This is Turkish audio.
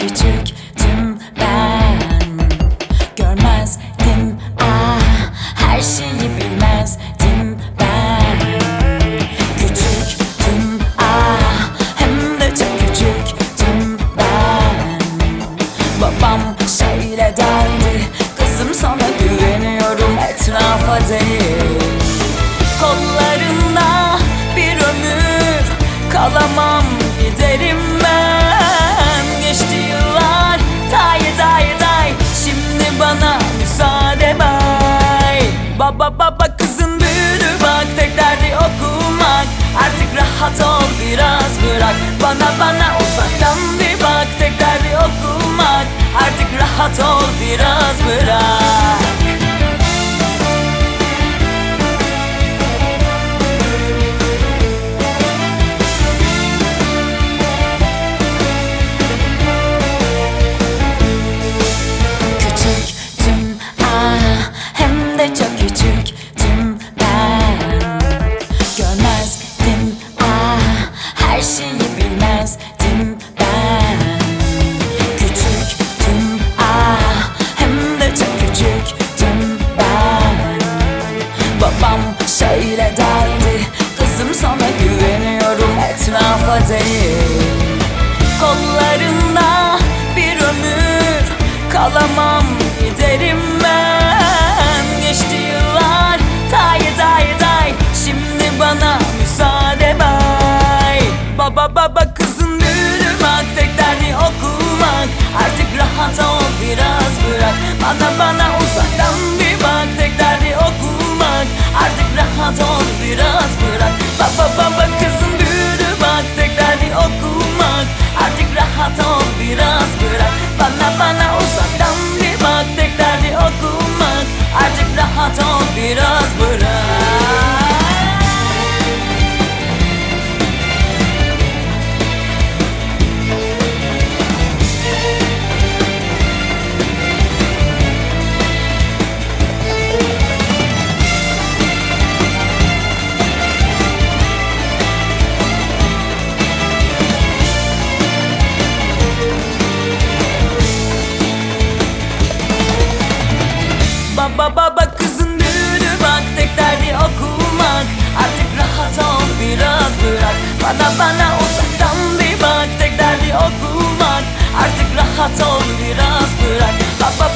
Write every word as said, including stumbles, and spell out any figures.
küçüktüm ben. Görmezdim ah, her şeyi bilmezdim ben. Küçüktüm ah, hem de çok küçüktüm ben. Babam şöyle derdi: kızım sana güveniyorum, etrafa değil. Kollarında bir ömür kalamam, giderim ben. Geçti yıllar, day day day, şimdi bana müsaade bay. Baba baba kızın büyüdü bak, tek derdi okumak. Artık rahat ol, biraz bırak. Bana bana uzaktan bir bak, tek derdi okumak. Artık rahat ol, biraz bırak. Küçüktüm ah, hem de çok küçüktüm ben. Görmezdim ah, her şeyi bilmezdim ben. Küçüktüm ah, hem de çok küçüktüm ben. Babam şöyle derdi: kızım sana güveniyorum, etrafa değil. Kollarında bir ömür kalamam, giderim ben. Geçti yıllar, day day day, şimdi bana müsaade bay. Baba baba kızın büyüdü bak, tek derdi okumak. Artık rahat ol, biraz bırak. Bana bana uzaktan bir bak, tek derdi okumak. Artık rahat ol, biraz bırak. Baba baba kızın büyüdü bak, tek derdi okumak. Artık rahat ol, biraz bırak. Bana bana uzaktan bir bak, tek derdi okumak. Artık rahat ol, biraz bırak. Baba baba kızın büyüdü bak, tek derdi okumak. Artık rahat ol, biraz bırak. Bana bana uzaktan bir bak, tek derdi okumak. Artık rahat ol, biraz bırak. Baba